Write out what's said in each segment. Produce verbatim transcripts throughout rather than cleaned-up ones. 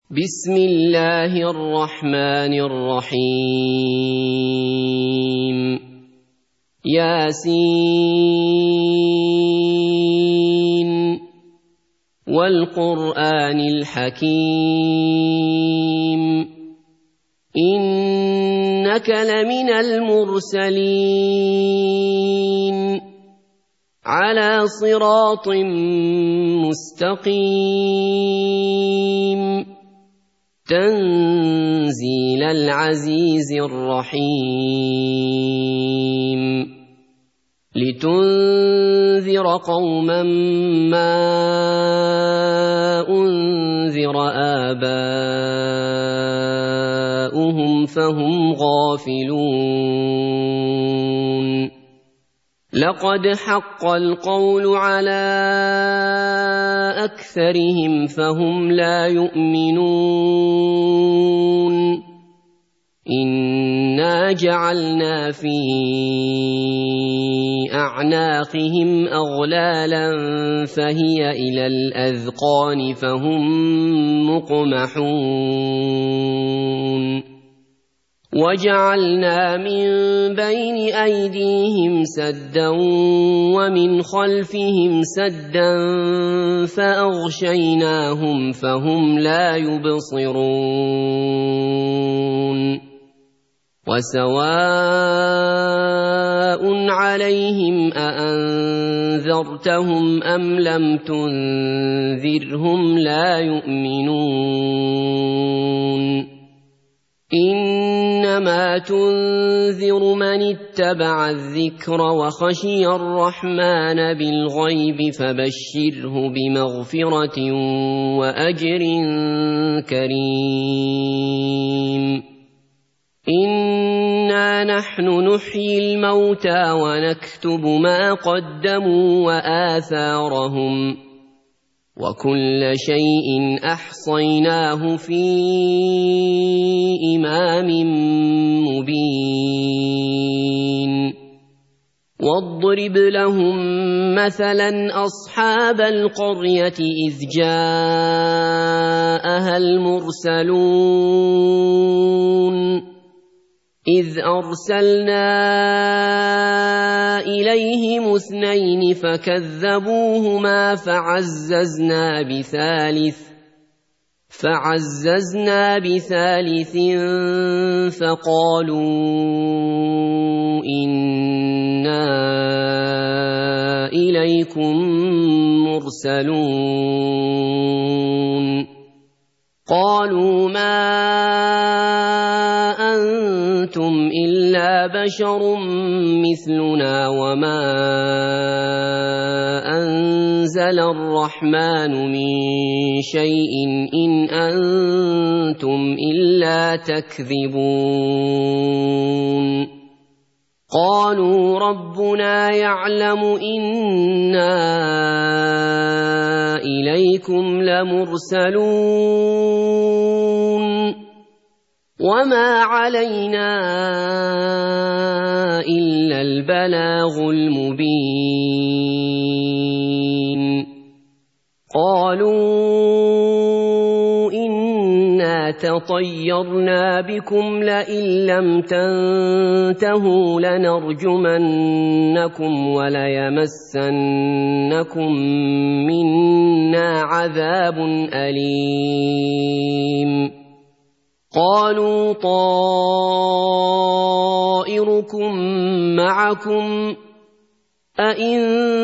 بسم الله الرحمن الرحيم ياسين والقرآن الحكيم إنك لمن المرسلين على صراط مستقيم تنزيل العزيز الرحيم لتنذر قوما ما أنذر آباؤهم فهم غافلون لقد حق القول على أكثرهم فهم لا يؤمنون إنا جعلنا في أعناقهم أغلالا فهي إلى الأذقان فهم مقمحون وجعلنا من بين أيديهم سدا ومن خلفهم سدا فأغشيناهم فهم لا يبصرون وسواء عليهم أأنذرتهم أم لم تنذرهم لا يؤمنون إنما تنذر من اتبع الذكر وخشي الرحمن بالغيب فبشره بمغفرة وأجر كريم إنا نحن نحيي الموتى ونكتب ما قدموا وآثارهم وكل شيء أحصيناه في إمام مبين واضرب لهم مثلا أصحاب القرية إذ جاءها المرسلون إذ أرسلنا إليهم اثنين فكذبوهما فعززنا بثالث فعززنا بثالث فقالوا إنا إليكم مرسلون قالوا ما أنتم إلا بشر مثلنا وما أنزل الرحمن من شيء إن أنتم إلا تكذبون قالوا ربنا يعلم إنا إليكم لمرسلون وما علينا إلا البلاغ المبين قالوا إنا تطيرنا بكم لئن لم تنتهوا لنرجمنكم وليمسنكم منا عذاب أليم قالوا طائركم معكم أئن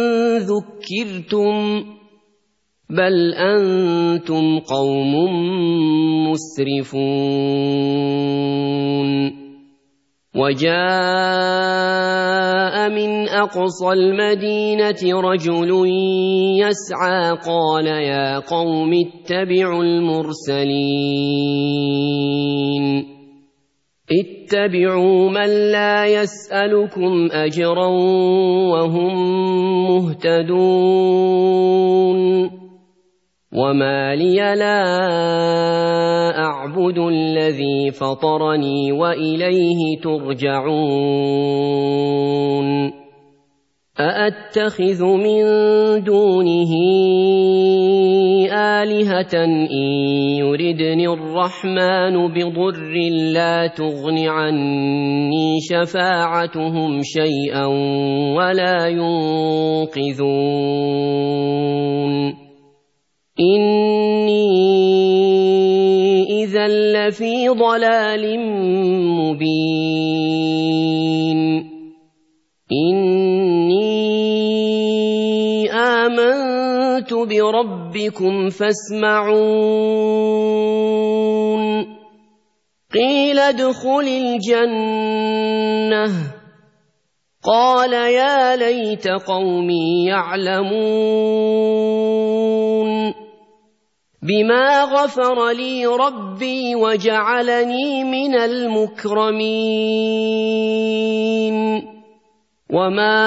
ذكرتم بل أنتم قوم مسرفون وجاء من أقصى المدينة رجل يسعى قال يا قوم اتبعوا المرسلين اتبعوا من لا يسألكم أجرا وهم مهتدون وما لي لا أعبد الذي فطرني وإليه ترجعون أأتخذ من دونه آلهة إن يردني الرحمن بضر لا تغن عني شفاعتهم شيئا ولا ينقذون إني إذا لفي ضلال مبين إني آمنت بربكم فاسمعون قيل ادخل الجنة قال يا ليت قومي يعلمون بما غفر لي ربي وجعلني من المكرمين وما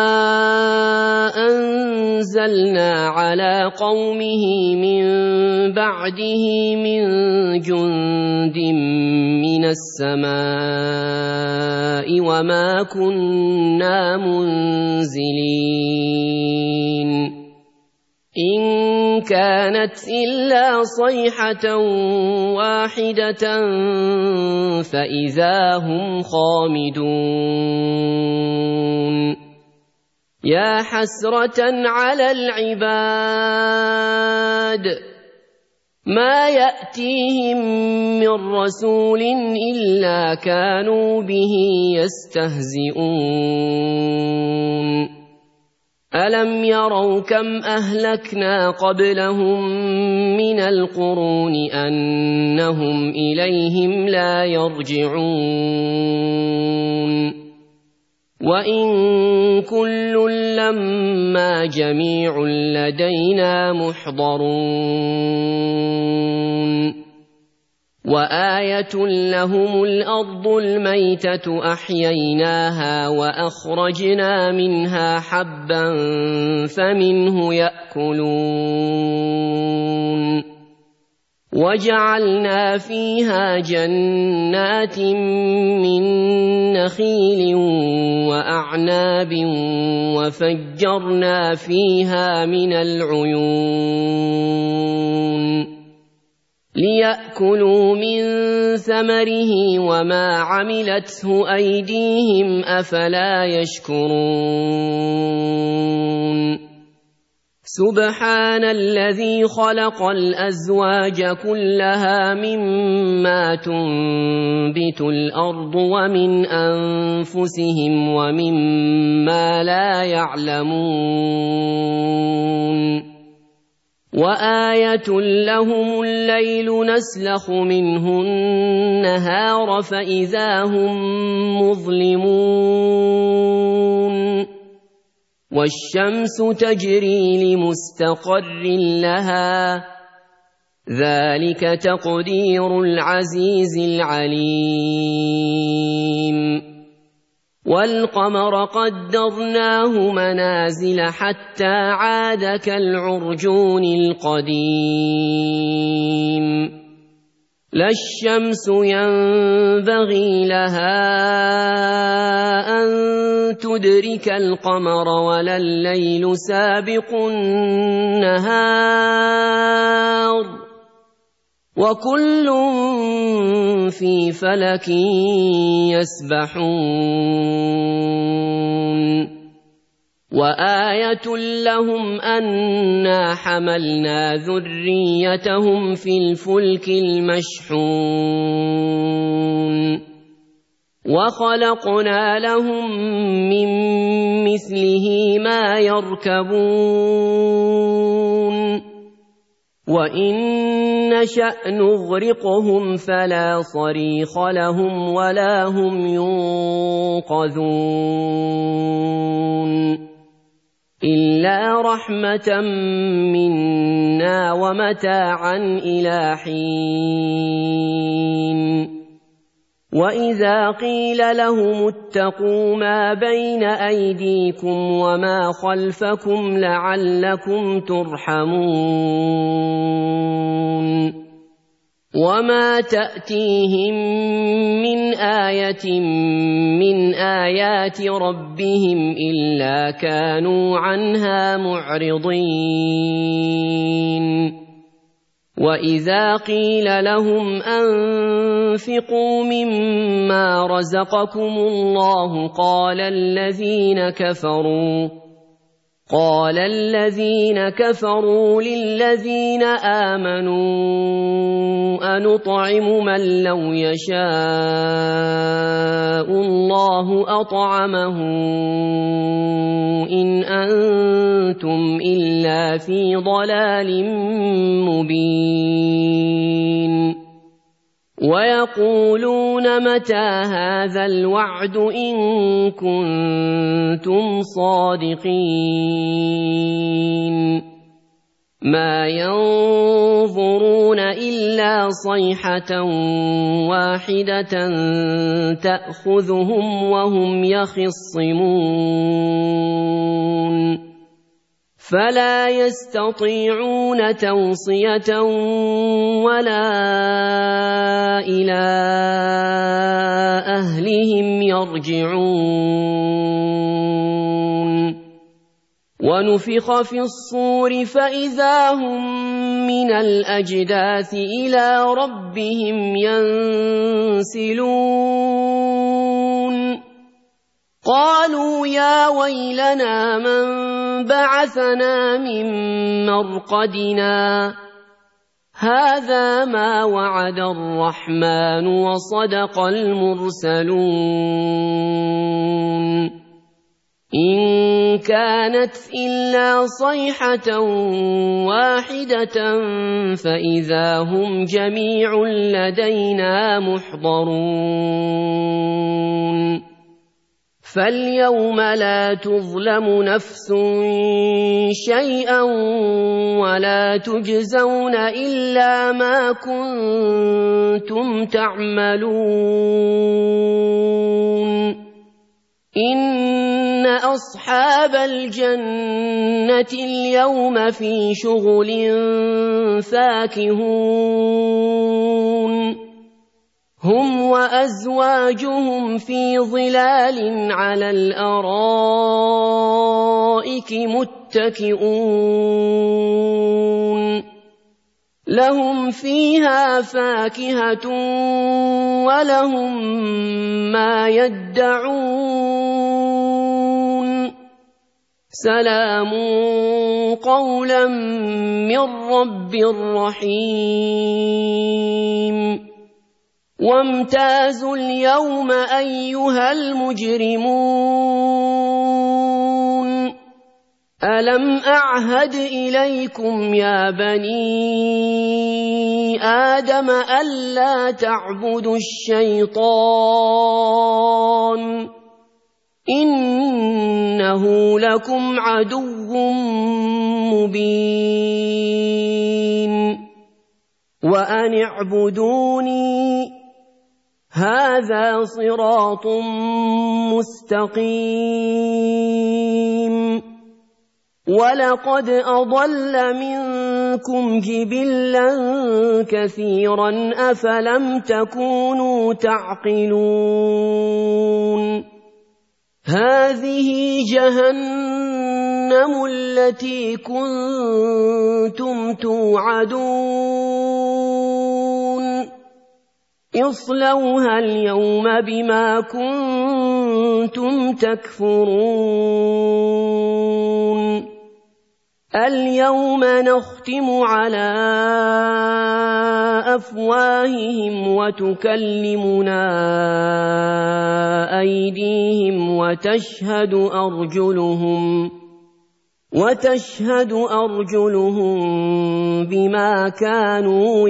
أنزلنا على قومه من بعده من جند من السماء وما كنا منزلين إن كانت إلا صيحة واحدة فإذا هم خامدون يا حسرة على العباد ما يأتيهم من رسول إلا كانوا به يستهزئون ألم يروا كم أهلكنا قبلهم من القرون أنهم إليهم لا يرجعون وإن كل لما جميع لدينا محضرون وآية لهم الأرض الميتة أحييناها وأخرجنا منها حبا فمنه يأكلون وجعلنا فيها جنات من نخيل وأعناب وفجرنا فيها من العيون ليأكلوا من ثمره وما عملته أيديهم أفلا يشكرون سبحان الذي خلق الأزواج كلها مما تنبت الأرض ومن أنفسهم ومما لا يعلمون وآية لهم الليل نسلخ منه النهار فإذا هم مظلمون والشمس تجري لمستقر لها ذلك تقدير العزيز العليم والقمر قدرناه منازل حتى عاد كالعرجون القديم لا الشمس ينبغي لها أن تدرك القمر ولا الليل سابق النهار وكل في فلك يسبحون وآية لهم أنا حملنا ذريتهم في الفلك المشحون وخلقنا لهم من مثله ما يركبون وإن نشأ نغرقهم فلا صريخ لهم ولا هم ينقذون إلا رحمة منا ومتاعا إلى حين وإذا قيل لهم اتقوا ما بين أيديكم وما خلفكم لعلكم ترحمون وما تأتيهم من آية من آيات ربهم إلا كانوا عنها معرضين وإذا قيل لهم أنفقوا مما رزقكم الله قال الذين كفروا قال الذين كفروا للذين آمنوا أنطعم من لو يشاء الله أطعمه إن أنتم إلا في ضلال مبين ويقولون متى هذا الوعد إن كنتم صادقين ما ينظرون إلا صيحة واحدة تأخذهم وهم يخصمون فلا يستطيعون توصية ولا إلى أهلهم يرجعون ونفخ في الصور فإذا هم من الأجداث إلى ربهم ينسلون قالوا يا ويلنا من بعثنا من مرقدنا هذا ما وعد الرحمن وصدق المرسلون إن كانت إلا صيحة واحدة فإذا هم جميع لدينا محضرون فاليوم لا تظلم نفس شيئا ولا تجزون إلا ما كنتم تعملون إن أصحاب الجنة اليوم في شغل فاكهون هم وأزواجهم في ظلال على الأرائك متكئون لهم فيها فاكهة ولهم ما يدعون سلام قولا من رب رحيم وامتازوا اليوم أيها المجرمون ألم أعهد إليكم يا بني آدم ألا تعبدوا الشيطان إنه لكم عدو مبين وأن اعبدوني هذا صراط مستقيم ولقد أضل منكم جبلا كثيرا أفلم تكونوا تعقلون هذه جهنم التي كنتم توعدون اصلوها اليوم بما كنتم تكفرون اليوم نختم على أفواههم وتكلمنا أيديهم وتشهد أرجلهم وتشهد أرجلهم بما كانوا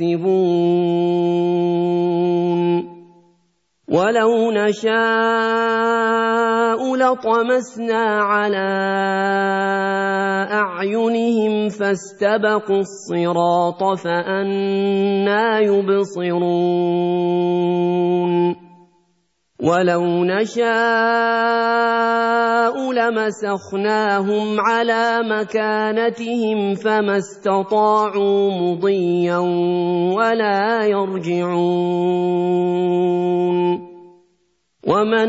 يكسبون ولو نشاء لطمسنا على أعينهم فاستبقوا الصراط فأنى يبصرون ولو نشاء لمسخناهم على مكانتهم فما استطاعوا مضيا ولا يرجعون ومن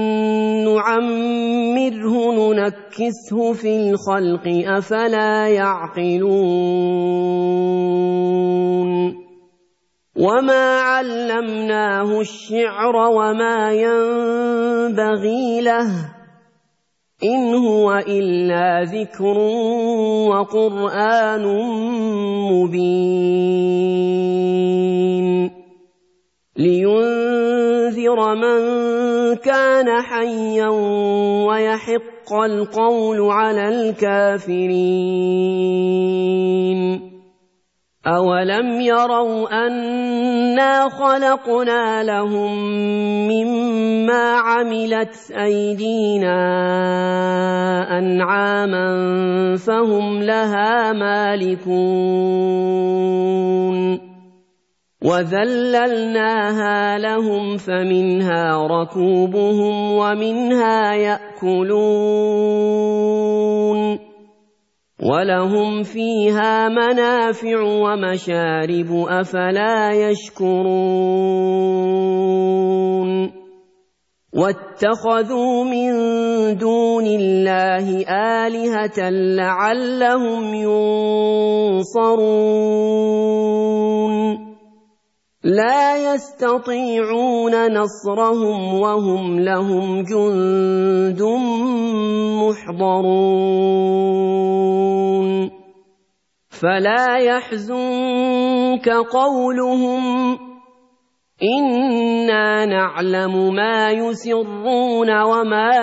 نعمره ننكسه في الخلق أفلا يعقلون وما علمناه الشعر وما ينبغي له إن هو إلا ذكر وقرآن مبين لينذر من كان حيا ويحق القول على الكافرين أولم يروا أنا خلقنا لهم مما عملت أيدينا أنعاما فهم لها مالكون وذللناها لهم فمنها ركوبهم ومنها يأكلون ولهم فيها منافع ومشارب أفلا يشكرون واتخذوا من دون الله آلهة لعلهم ينصرون لا يستطيعون نصرهم وهم لهم جند محضرون فلا يحزنك قولهم إنا نعلم ما يسرون وما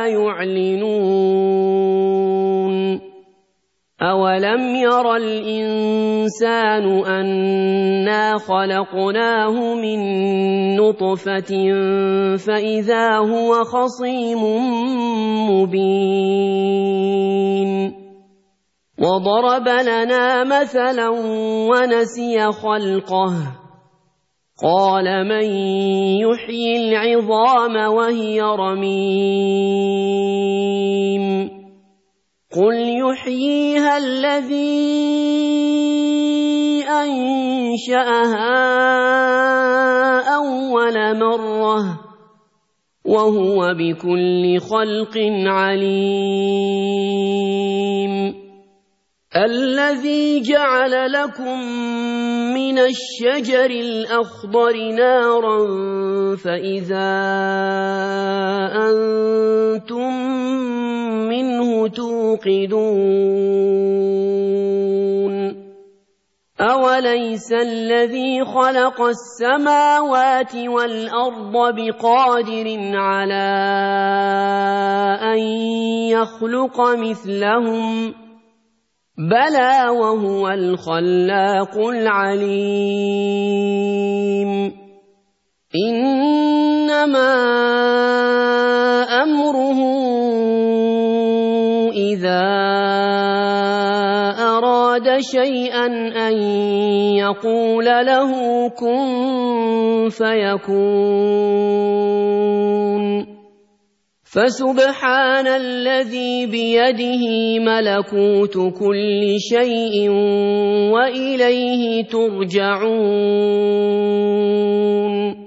يعلنون أولم ير الإنسان أنا خلقناه من نطفة فإذا هو خصيم مبين وضرب لنا مثلا ونسي خلقه قال من يحيي العظام وهي رميم قل يحييها الذي أنشأها أول مرة وهو بكل خلق عليم الذي جعل لكم من الشجر الأخضر نارا فإذا أنتم منه توقدون أوليس الذي خلق السماوات والأرض بقادر على أن يخلق مثلهم بلى وهو الخلاق العليم إنما أمره إذا أراد شيئا أن يقول له كن فيكون فسبحان الذي بيده ملكوت كل شيء وإليه ترجعون